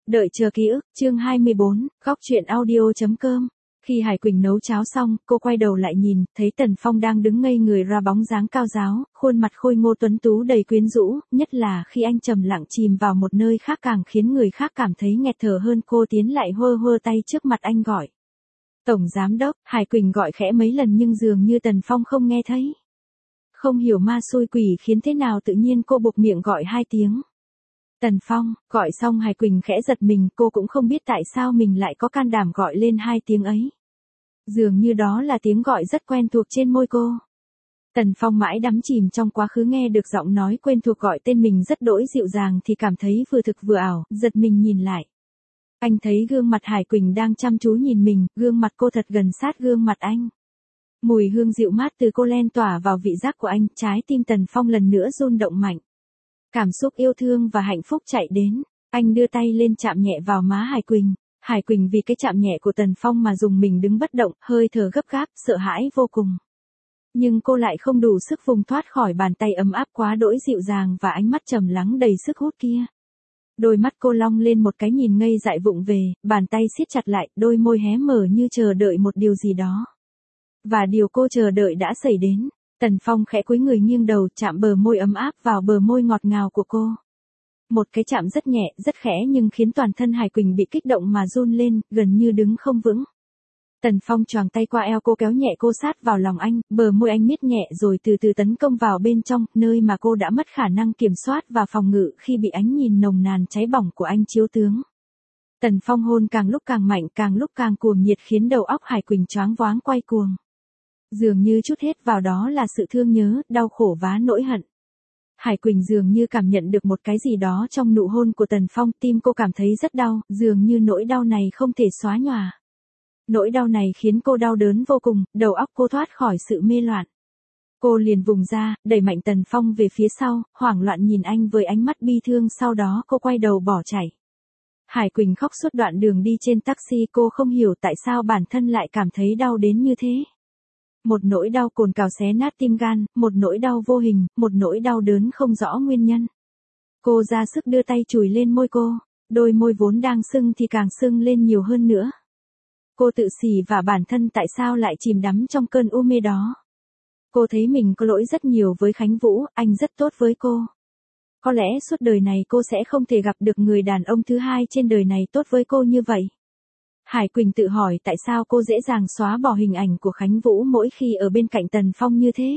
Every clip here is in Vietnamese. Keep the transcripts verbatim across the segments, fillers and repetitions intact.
Đợi chờ ký ức, chương hai mươi bốn, góc truyện audio.com. Khi Hải Quỳnh nấu cháo xong, cô quay đầu lại nhìn, thấy Tần Phong đang đứng ngây người ra bóng dáng cao ráo, khuôn mặt khôi ngô tuấn tú đầy quyến rũ, nhất là khi anh trầm lặng chìm vào một nơi khác càng khiến người khác cảm thấy nghẹt thở hơn. Cô tiến lại hơ hơ tay trước mặt anh gọi. Tổng giám đốc. Hải Quỳnh gọi khẽ mấy lần nhưng dường như Tần Phong không nghe thấy. Không hiểu ma xui quỷ khiến thế nào tự nhiên cô buộc miệng gọi hai tiếng. Tần Phong. Gọi xong Hải Quỳnh khẽ giật mình, cô cũng không biết tại sao mình lại có can đảm gọi lên hai tiếng ấy. Dường như đó là tiếng gọi rất quen thuộc trên môi cô. Tần Phong mãi đắm chìm trong quá khứ, nghe được giọng nói quen thuộc gọi tên mình rất đỗi dịu dàng thì cảm thấy vừa thực vừa ảo, giật mình nhìn lại. Anh thấy gương mặt Hải Quỳnh đang chăm chú nhìn mình, gương mặt cô thật gần sát gương mặt anh. Mùi hương dịu mát từ cô len tỏa vào vị giác của anh, trái tim Tần Phong lần nữa rung động mạnh. Cảm xúc yêu thương và hạnh phúc chạy đến, anh đưa tay lên chạm nhẹ vào má Hải Quỳnh. Hải Quỳnh vì cái chạm nhẹ của Tần Phong mà dùng mình đứng bất động, hơi thở gấp gáp, sợ hãi vô cùng. Nhưng cô lại không đủ sức vùng thoát khỏi bàn tay ấm áp quá đỗi dịu dàng và ánh mắt trầm lắng đầy sức hút kia. Đôi mắt cô long lên một cái nhìn ngây dại vụng về, bàn tay siết chặt lại, đôi môi hé mở như chờ đợi một điều gì đó. Và điều cô chờ đợi đã xảy đến. Tần Phong khẽ cúi người nghiêng đầu, chạm bờ môi ấm áp vào bờ môi ngọt ngào của cô. Một cái chạm rất nhẹ, rất khẽ nhưng khiến toàn thân Hải Quỳnh bị kích động mà run lên, gần như đứng không vững. Tần Phong choàng tay qua eo cô, kéo nhẹ cô sát vào lòng anh, bờ môi anh miết nhẹ rồi từ từ tấn công vào bên trong, nơi mà cô đã mất khả năng kiểm soát và phòng ngự khi bị ánh nhìn nồng nàn cháy bỏng của anh chiếu tướng. Tần Phong hôn càng lúc càng mạnh, càng lúc càng cuồng nhiệt khiến đầu óc Hải Quỳnh choáng váng quay cuồng. Dường như chút hết vào đó là sự thương nhớ, đau khổ và nỗi hận. Hải Quỳnh dường như cảm nhận được một cái gì đó trong nụ hôn của Tần Phong, tim cô cảm thấy rất đau, dường như nỗi đau này không thể xóa nhòa. Nỗi đau này khiến cô đau đớn vô cùng, đầu óc cô thoát khỏi sự mê loạn. Cô liền vùng ra, đẩy mạnh Tần Phong về phía sau, hoảng loạn nhìn anh với ánh mắt bi thương, sau đó cô quay đầu bỏ chạy. Hải Quỳnh khóc suốt đoạn đường đi trên taxi, cô không hiểu tại sao bản thân lại cảm thấy đau đến như thế. Một nỗi đau cồn cào xé nát tim gan, một nỗi đau vô hình, một nỗi đau đớn không rõ nguyên nhân. Cô ra sức đưa tay chùi lên môi cô, đôi môi vốn đang sưng thì càng sưng lên nhiều hơn nữa. Cô tự xỉ vả bản thân tại sao lại chìm đắm trong cơn u mê đó. Cô thấy mình có lỗi rất nhiều với Khánh Vũ, anh rất tốt với cô. Có lẽ suốt đời này cô sẽ không thể gặp được người đàn ông thứ hai trên đời này tốt với cô như vậy. Hải Quỳnh tự hỏi tại sao cô dễ dàng xóa bỏ hình ảnh của Khánh Vũ mỗi khi ở bên cạnh Tần Phong như thế.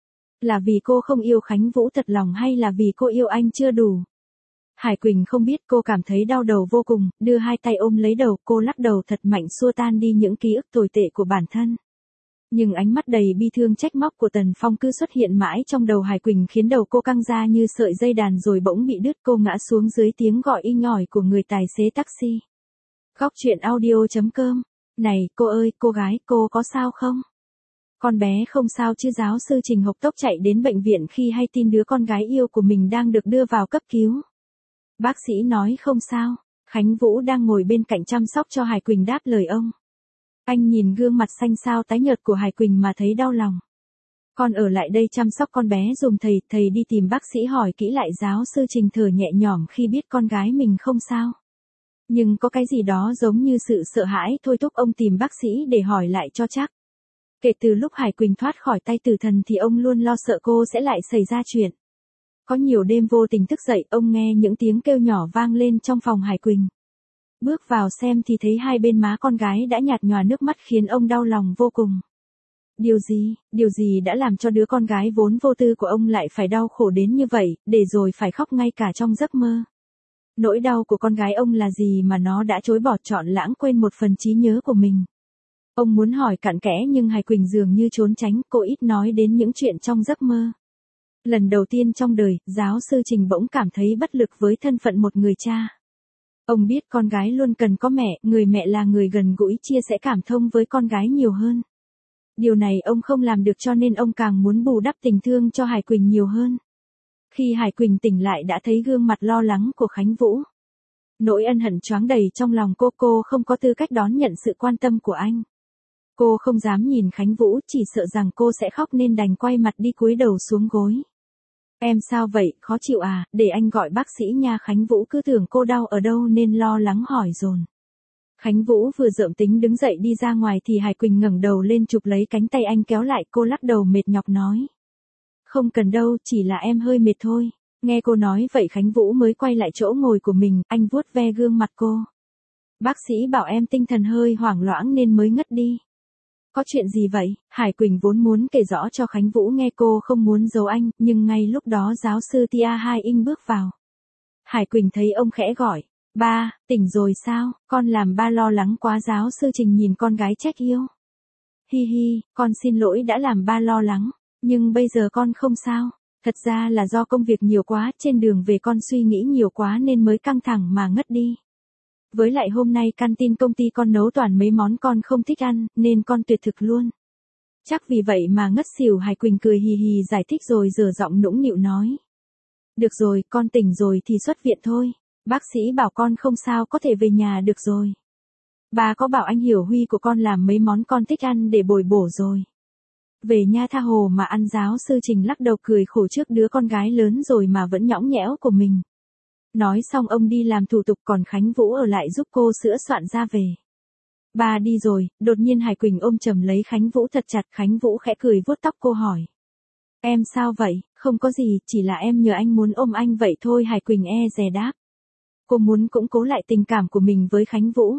Là vì cô không yêu Khánh Vũ thật lòng hay là vì cô yêu anh chưa đủ? Hải Quỳnh không biết, cô cảm thấy đau đầu vô cùng, đưa hai tay ôm lấy đầu, cô lắc đầu thật mạnh xua tan đi những ký ức tồi tệ của bản thân. Nhưng ánh mắt đầy bi thương trách móc của Tần Phong cứ xuất hiện mãi trong đầu Hải Quỳnh khiến đầu cô căng ra như sợi dây đàn rồi bỗng bị đứt, cô ngã xuống dưới tiếng gọi inh ỏi của người tài xế taxi. Góc truyện audio.com. Này, cô ơi, cô gái, cô có sao không? Con bé không sao chứ? Giáo sư Trình hộc tốc chạy đến bệnh viện khi hay tin đứa con gái yêu của mình đang được đưa vào cấp cứu. Bác sĩ nói không sao. Khánh Vũ đang ngồi bên cạnh chăm sóc cho Hải Quỳnh đáp lời ông. Anh nhìn gương mặt xanh xao tái nhợt của Hải Quỳnh mà thấy đau lòng. Con ở lại đây chăm sóc con bé dùm thầy, thầy đi tìm bác sĩ hỏi kỹ lại. Giáo sư Trình thở nhẹ nhõm khi biết con gái mình không sao. Nhưng có cái gì đó giống như sự sợ hãi thôi thúc ông tìm bác sĩ để hỏi lại cho chắc. Kể từ lúc Hải Quỳnh thoát khỏi tay tử thần thì ông luôn lo sợ cô sẽ lại xảy ra chuyện. Có nhiều đêm vô tình thức dậy, ông nghe những tiếng kêu nhỏ vang lên trong phòng Hải Quỳnh. Bước vào xem thì thấy hai bên má con gái đã nhạt nhòa nước mắt khiến ông đau lòng vô cùng. Điều gì, điều gì đã làm cho đứa con gái vốn vô tư của ông lại phải đau khổ đến như vậy, để rồi phải khóc ngay cả trong giấc mơ? Nỗi đau của con gái ông là gì mà nó đã chối bỏ trọn lãng quên một phần trí nhớ của mình? Ông muốn hỏi cặn kẽ nhưng Hải Quỳnh dường như trốn tránh, cô ít nói đến những chuyện trong giấc mơ. Lần đầu tiên trong đời, giáo sư Trình bỗng cảm thấy bất lực với thân phận một người cha. Ông biết con gái luôn cần có mẹ, người mẹ là người gần gũi chia sẻ cảm thông với con gái nhiều hơn. Điều này ông không làm được cho nên ông càng muốn bù đắp tình thương cho Hải Quỳnh nhiều hơn. Khi Hải Quỳnh tỉnh lại đã thấy gương mặt lo lắng của Khánh Vũ. Nỗi ân hận choáng đầy trong lòng cô, cô không có tư cách đón nhận sự quan tâm của anh. Cô không dám nhìn Khánh Vũ, chỉ sợ rằng cô sẽ khóc nên đành quay mặt đi cúi đầu xuống gối. Em sao vậy, khó chịu à, để anh gọi bác sĩ nha. Khánh Vũ cứ tưởng cô đau ở đâu nên lo lắng hỏi dồn. Khánh Vũ vừa dợm tính đứng dậy đi ra ngoài thì Hải Quỳnh ngẩng đầu lên chụp lấy cánh tay anh kéo lại, cô lắc đầu mệt nhọc nói. Không cần đâu, chỉ là em hơi mệt thôi. Nghe cô nói vậy Khánh Vũ mới quay lại chỗ ngồi của mình, anh vuốt ve gương mặt cô. Bác sĩ bảo em tinh thần hơi hoảng loãng nên mới ngất đi. Có chuyện gì vậy? Hải Quỳnh vốn muốn kể rõ cho Khánh Vũ nghe, cô không muốn giấu anh, nhưng ngay lúc đó giáo sư Tia Hai Inh bước vào. Hải Quỳnh thấy ông khẽ gọi. Ba, tỉnh rồi sao? Con làm ba lo lắng quá. Giáo sư Trình nhìn con gái trách yêu. Hi hi, con xin lỗi đã làm ba lo lắng, nhưng bây giờ con không sao. Thật ra là do công việc nhiều quá, trên đường về con suy nghĩ nhiều quá nên mới căng thẳng mà ngất đi. Với lại hôm nay canteen công ty con nấu toàn mấy món con không thích ăn, nên con tuyệt thực luôn. Chắc vì vậy mà ngất xỉu. Hải Quỳnh cười hì hì giải thích rồi dở giọng nũng nịu nói. Được rồi, con tỉnh rồi thì xuất viện thôi. Bác sĩ bảo con không sao, có thể về nhà được rồi. Bà có bảo anh Hiểu Huy của con làm mấy món con thích ăn để bồi bổ rồi. Về nha, tha hồ mà ăn. Giáo sư Trình lắc đầu cười khổ trước đứa con gái lớn rồi mà vẫn nhõng nhẽo của mình. Nói xong ông đi làm thủ tục, còn Khánh Vũ ở lại giúp cô sửa soạn ra về. Ba đi rồi, đột nhiên Hải Quỳnh ôm chầm lấy Khánh Vũ thật chặt. Khánh Vũ khẽ cười vuốt tóc cô hỏi. Em sao vậy? Không có gì, chỉ là em nhờ anh muốn ôm anh vậy thôi. Hải Quỳnh e dè đáp. Cô muốn củng cố lại tình cảm của mình với Khánh Vũ.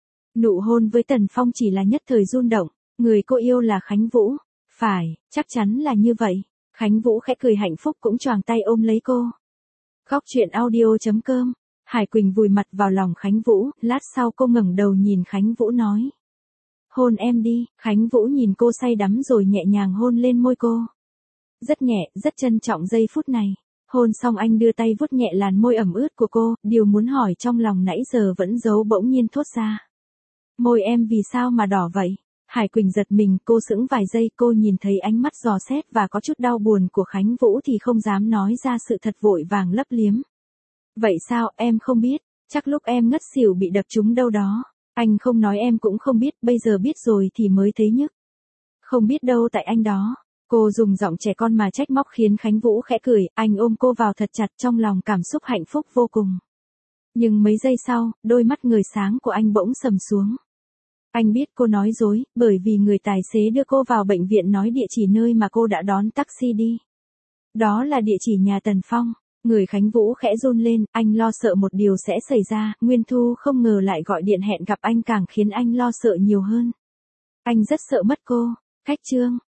Nụ hôn với Tần Phong chỉ là nhất thời rung động, người cô yêu là Khánh Vũ. Phải, chắc chắn là như vậy. Khánh Vũ khẽ cười hạnh phúc cũng choàng tay ôm lấy cô. Góc truyện audio chấm com. Hải Quỳnh vùi mặt vào lòng Khánh Vũ, lát sau cô ngẩng đầu nhìn Khánh Vũ nói. Hôn em đi. Khánh Vũ nhìn cô say đắm rồi nhẹ nhàng hôn lên môi cô. Rất nhẹ, rất trân trọng giây phút này. Hôn xong anh đưa tay vuốt nhẹ làn môi ẩm ướt của cô, điều muốn hỏi trong lòng nãy giờ vẫn giấu bỗng nhiên thốt ra. Môi em vì sao mà đỏ vậy? Hải Quỳnh giật mình, cô sững vài giây, cô nhìn thấy ánh mắt dò xét và có chút đau buồn của Khánh Vũ thì không dám nói ra sự thật, vội vàng lấp liếm. Vậy sao, em không biết, chắc lúc em ngất xỉu bị đập trúng đâu đó. Anh không nói em cũng không biết, bây giờ biết rồi thì mới thấy nhức. Không biết đâu, tại anh đó. Cô dùng giọng trẻ con mà trách móc khiến Khánh Vũ khẽ cười, anh ôm cô vào thật chặt, trong lòng cảm xúc hạnh phúc vô cùng. Nhưng mấy giây sau, đôi mắt người sáng của anh bỗng sầm xuống. Anh biết cô nói dối, bởi vì người tài xế đưa cô vào bệnh viện nói địa chỉ nơi mà cô đã đón taxi đi. Đó là địa chỉ nhà Tần Phong. Người Khánh Vũ khẽ run lên, anh lo sợ một điều sẽ xảy ra, Nguyên Thu không ngờ lại gọi điện hẹn gặp anh càng khiến anh lo sợ nhiều hơn. Anh rất sợ mất cô. Cách chương